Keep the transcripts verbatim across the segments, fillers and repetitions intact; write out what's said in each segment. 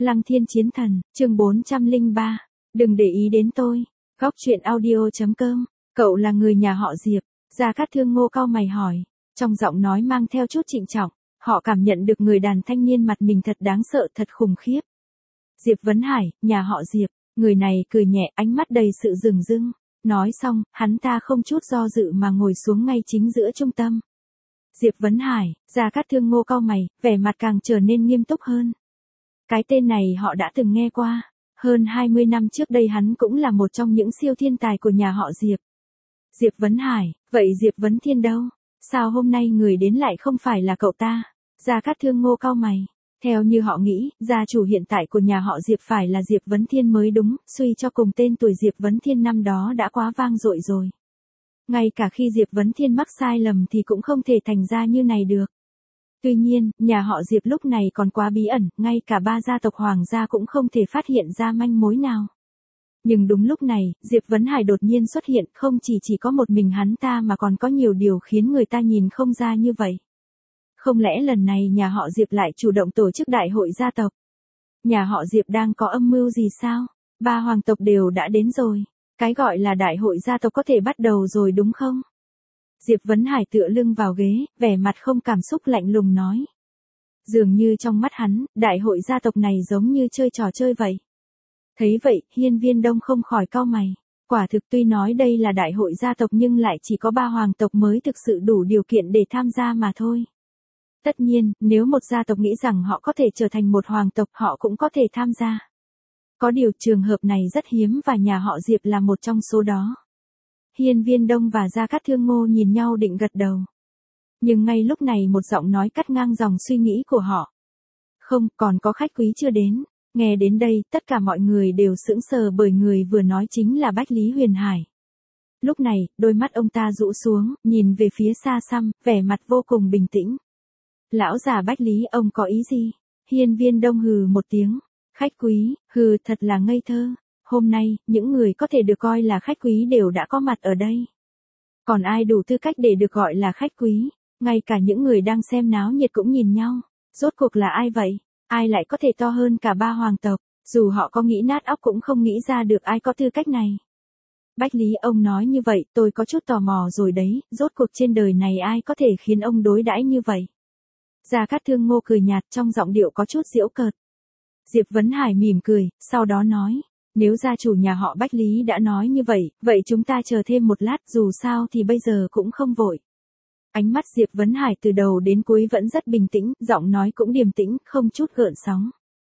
Lăng Thiên Chiến Thần, chương bốn trăm lẻ ba. Đừng để ý đến tôi. Góc truyện audio chấm com. Cậu là người nhà họ Diệp? Gia Cát Thương Ngô cau mày hỏi, trong giọng nói mang theo chút trịnh trọng. Họ cảm nhận được người đàn thanh niên mặt mình thật đáng sợ, thật khủng khiếp. Diệp Vấn Hải, nhà họ Diệp. Người này cười nhẹ, ánh mắt đầy sự dửng dưng. Nói xong, hắn ta không chút do dự mà ngồi xuống ngay chính giữa trung tâm. Diệp Vấn Hải. Gia Cát Thương Ngô cau mày, vẻ mặt càng trở nên nghiêm túc hơn. Cái tên này họ đã từng nghe qua. Hơn hai mươi năm trước đây hắn cũng là một trong những siêu thiên tài của nhà họ Diệp. Diệp Vấn Hải, vậy Diệp Vấn Thiên đâu? Sao hôm nay người đến lại không phải là cậu ta? Gia Cát Thương Ngô cau mày. Theo như họ nghĩ, gia chủ hiện tại của nhà họ Diệp phải là Diệp Vấn Thiên mới đúng, suy cho cùng tên tuổi Diệp Vấn Thiên năm đó đã quá vang dội rồi. Ngay cả khi Diệp Vấn Thiên mắc sai lầm thì cũng không thể thành ra như này được. Tuy nhiên, nhà họ Diệp lúc này còn quá bí ẩn, ngay cả ba gia tộc hoàng gia cũng không thể phát hiện ra manh mối nào. Nhưng đúng lúc này, Diệp Vấn Hải đột nhiên xuất hiện, không chỉ chỉ có một mình hắn ta mà còn có nhiều điều khiến người ta nhìn không ra như vậy. Không lẽ lần này nhà họ Diệp lại chủ động tổ chức đại hội gia tộc? Nhà họ Diệp đang có âm mưu gì sao? Ba hoàng tộc đều đã đến rồi. Cái gọi là đại hội gia tộc có thể bắt đầu rồi đúng không? Diệp Vấn Hải tựa lưng vào ghế, vẻ mặt không cảm xúc lạnh lùng nói. Dường như trong mắt hắn, đại hội gia tộc này giống như chơi trò chơi vậy. Thấy vậy, Hiên Viên Đông không khỏi cau mày. Quả thực tuy nói đây là đại hội gia tộc nhưng lại chỉ có ba hoàng tộc mới thực sự đủ điều kiện để tham gia mà thôi. Tất nhiên, nếu một gia tộc nghĩ rằng họ có thể trở thành một hoàng tộc họ cũng có thể tham gia. Có điều trường hợp này rất hiếm và nhà họ Diệp là một trong số đó. Hiên Viên Đông và Gia Cát Thương Ngô nhìn nhau định gật đầu. Nhưng ngay lúc này một giọng nói cắt ngang dòng suy nghĩ của họ. Không, còn có khách quý chưa đến. Nghe đến đây, tất cả mọi người đều sững sờ bởi người vừa nói chính là Bách Lý Huyền Hải. Lúc này, đôi mắt ông ta rũ xuống, nhìn về phía xa xăm, vẻ mặt vô cùng bình tĩnh. Lão già Bách Lý, ông có ý gì? Hiên Viên Đông hừ một tiếng. Khách quý, hừ, thật là ngây thơ. Hôm nay, những người có thể được coi là khách quý đều đã có mặt ở đây. Còn ai đủ tư cách để được gọi là khách quý? Ngay cả những người đang xem náo nhiệt cũng nhìn nhau. Rốt cuộc là ai vậy? Ai lại có thể to hơn cả ba hoàng tộc? Dù họ có nghĩ nát óc cũng không nghĩ ra được ai có tư cách này. Bách Lý, ông nói như vậy, tôi có chút tò mò rồi đấy, rốt cuộc trên đời này ai có thể khiến ông đối đãi như vậy? Gia Cát Thương Ngô cười nhạt, trong giọng điệu có chút giễu cợt. Diệp Vấn Hải mỉm cười, sau đó nói, nếu gia chủ nhà họ Bách Lý đã nói như vậy, vậy chúng ta chờ thêm một lát, dù sao thì bây giờ cũng không vội. Ánh mắt Diệp Vấn Hải từ đầu đến cuối vẫn rất bình tĩnh, giọng nói cũng điềm tĩnh, không chút gợn sóng.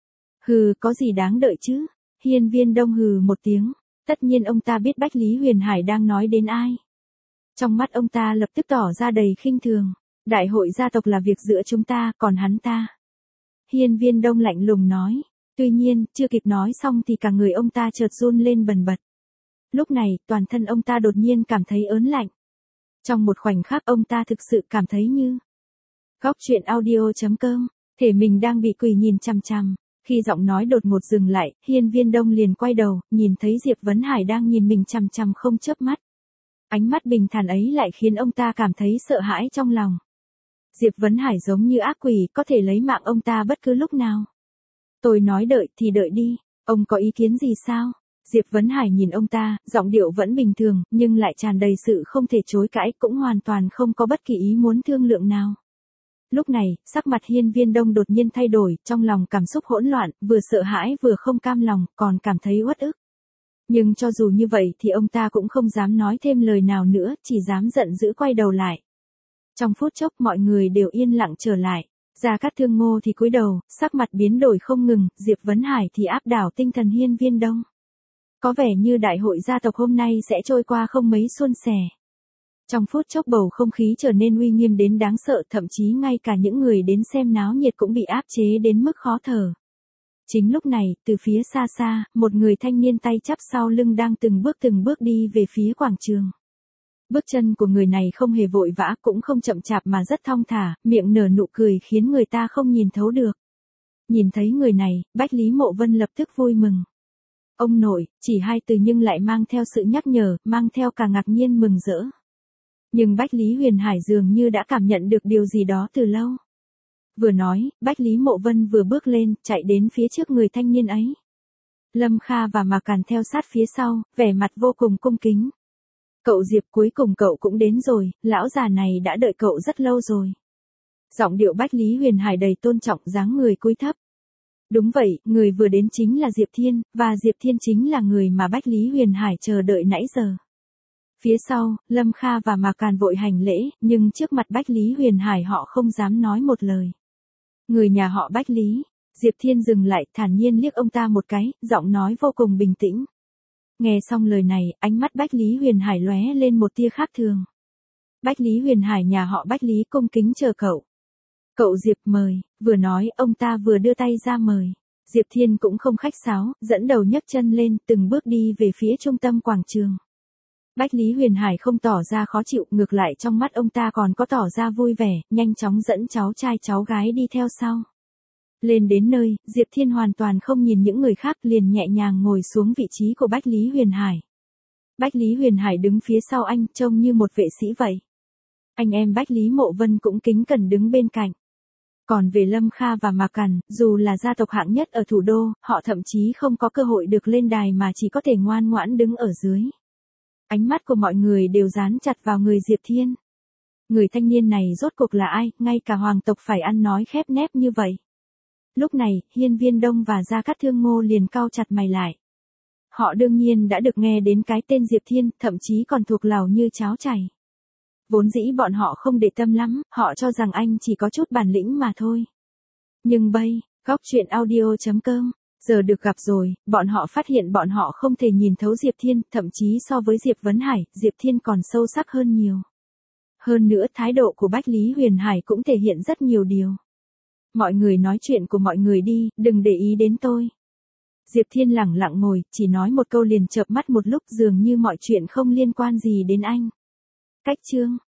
Hừ, có gì đáng đợi chứ? Hiên Viên Đông hừ một tiếng, tất nhiên ông ta biết Bách Lý Huyền Hải đang nói đến ai. Trong mắt ông ta lập tức tỏ ra đầy khinh thường. Đại hội gia tộc là việc giữa chúng ta, còn hắn ta. Hiên Viên Đông lạnh lùng nói. Tuy nhiên, chưa kịp nói xong thì cả người ông ta chợt run lên bần bật. Lúc này, toàn thân ông ta đột nhiên cảm thấy ớn lạnh. Trong một khoảnh khắc ông ta thực sự cảm thấy như. Góc truyện audio chấm com, thể mình đang bị quỷ nhìn chằm chằm. Khi giọng nói đột ngột dừng lại, Hiên Viên Đông liền quay đầu, nhìn thấy Diệp Vấn Hải đang nhìn mình chằm chằm không chớp mắt. Ánh mắt bình thản ấy lại khiến ông ta cảm thấy sợ hãi trong lòng. Diệp Vấn Hải giống như ác quỷ, có thể lấy mạng ông ta bất cứ lúc nào. Tôi nói đợi thì đợi đi, ông có ý kiến gì sao? Diệp Vấn Hải nhìn ông ta, giọng điệu vẫn bình thường, nhưng lại tràn đầy sự không thể chối cãi, cũng hoàn toàn không có bất kỳ ý muốn thương lượng nào. Lúc này, sắc mặt Hiên Viên Đông đột nhiên thay đổi, trong lòng cảm xúc hỗn loạn, vừa sợ hãi vừa không cam lòng, còn cảm thấy uất ức. Nhưng cho dù như vậy thì ông ta cũng không dám nói thêm lời nào nữa, chỉ dám giận dữ quay đầu lại. Trong phút chốc mọi người đều yên lặng trở lại. Gia Cát Thương Ngô thì cúi đầu, sắc mặt biến đổi không ngừng, Diệp Vấn Hải thì áp đảo tinh thần Hiên Viên Đông. Có vẻ như đại hội gia tộc hôm nay sẽ trôi qua không mấy suôn sẻ. Trong phút chốc bầu không khí trở nên uy nghiêm đến đáng sợ, thậm chí ngay cả những người đến xem náo nhiệt cũng bị áp chế đến mức khó thở. Chính lúc này, từ phía xa xa, một người thanh niên tay chắp sau lưng đang từng bước từng bước đi về phía quảng trường. Bước chân của người này không hề vội vã cũng không chậm chạp mà rất thong thả, miệng nở nụ cười khiến người ta không nhìn thấu được. Nhìn thấy người này, Bách Lý Mộ Vân lập tức vui mừng. Ông nội, chỉ hai từ nhưng lại mang theo sự nhắc nhở, mang theo cả ngạc nhiên mừng rỡ. Nhưng Bách Lý Huyền Hải dường như đã cảm nhận được điều gì đó từ lâu. Vừa nói, Bách Lý Mộ Vân vừa bước lên, chạy đến phía trước người thanh niên ấy. Lâm Kha và Mạc Càn theo sát phía sau, vẻ mặt vô cùng cung kính. Cậu Diệp, cuối cùng cậu cũng đến rồi, lão già này đã đợi cậu rất lâu rồi. Giọng điệu Bách Lý Huyền Hải đầy tôn trọng, dáng người cúi thấp. Đúng vậy, người vừa đến chính là Diệp Thiên, và Diệp Thiên chính là người mà Bách Lý Huyền Hải chờ đợi nãy giờ. Phía sau, Lâm Kha và Mạc Càn vội hành lễ, nhưng trước mặt Bách Lý Huyền Hải họ không dám nói một lời. Người nhà họ Bách Lý. Diệp Thiên dừng lại, thản nhiên liếc ông ta một cái, giọng nói vô cùng bình tĩnh. Nghe xong lời này, ánh mắt Bách Lý Huyền Hải lóe lên một tia khác thường. Bách Lý Huyền Hải, nhà họ Bách Lý cung kính chờ cậu. Cậu Diệp, mời. Vừa nói, ông ta vừa đưa tay ra mời. Diệp Thiên cũng không khách sáo, dẫn đầu nhấc chân lên, từng bước đi về phía trung tâm quảng trường. Bách Lý Huyền Hải không tỏ ra khó chịu, ngược lại trong mắt ông ta còn có tỏ ra vui vẻ, nhanh chóng dẫn cháu trai cháu gái đi theo sau. Lên đến nơi, Diệp Thiên hoàn toàn không nhìn những người khác, liền nhẹ nhàng ngồi xuống vị trí của Bách Lý Huyền Hải. Bách Lý Huyền Hải đứng phía sau anh, trông như một vệ sĩ vậy. Anh em Bách Lý Mộ Vân cũng kính cẩn đứng bên cạnh. Còn về Lâm Kha và Mạc Càn, dù là gia tộc hạng nhất ở thủ đô, họ thậm chí không có cơ hội được lên đài mà chỉ có thể ngoan ngoãn đứng ở dưới. Ánh mắt của mọi người đều dán chặt vào người Diệp Thiên. Người thanh niên này rốt cuộc là ai, ngay cả hoàng tộc phải ăn nói khép nép như vậy. Lúc này, Hiên Viên Đông và Gia Cát Thương Ngô liền cau chặt mày lại. Họ đương nhiên đã được nghe đến cái tên Diệp Thiên, thậm chí còn thuộc lào như cháo chảy. Vốn dĩ bọn họ không để tâm lắm, họ cho rằng anh chỉ có chút bản lĩnh mà thôi. Nhưng bây, góc truyện audio chấm com, giờ được gặp rồi, bọn họ phát hiện bọn họ không thể nhìn thấu Diệp Thiên, thậm chí so với Diệp Vấn Hải, Diệp Thiên còn sâu sắc hơn nhiều. Hơn nữa thái độ của Bách Lý Huyền Hải cũng thể hiện rất nhiều điều. Mọi người nói chuyện của mọi người đi, đừng để ý đến tôi. Diệp Thiên lẳng lặng ngồi, chỉ nói một câu liền chợp mắt một lúc, dường như mọi chuyện không liên quan gì đến anh. Cách chương